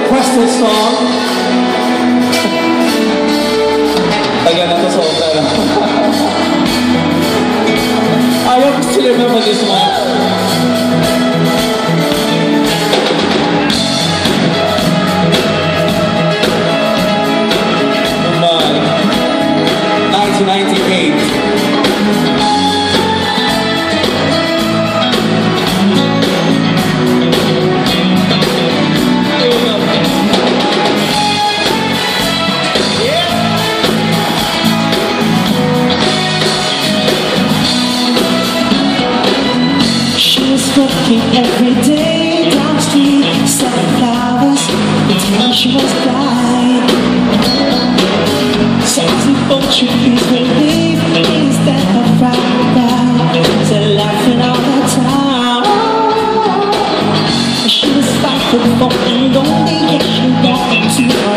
requested song. Again, ito sa opera. I hope you still remember this one. Walking every day down the street, selling flowers until she was blind. So as we both should please believe instead of crying, they're laughing all the time. She was 5'4" and only, yeah, she wanted to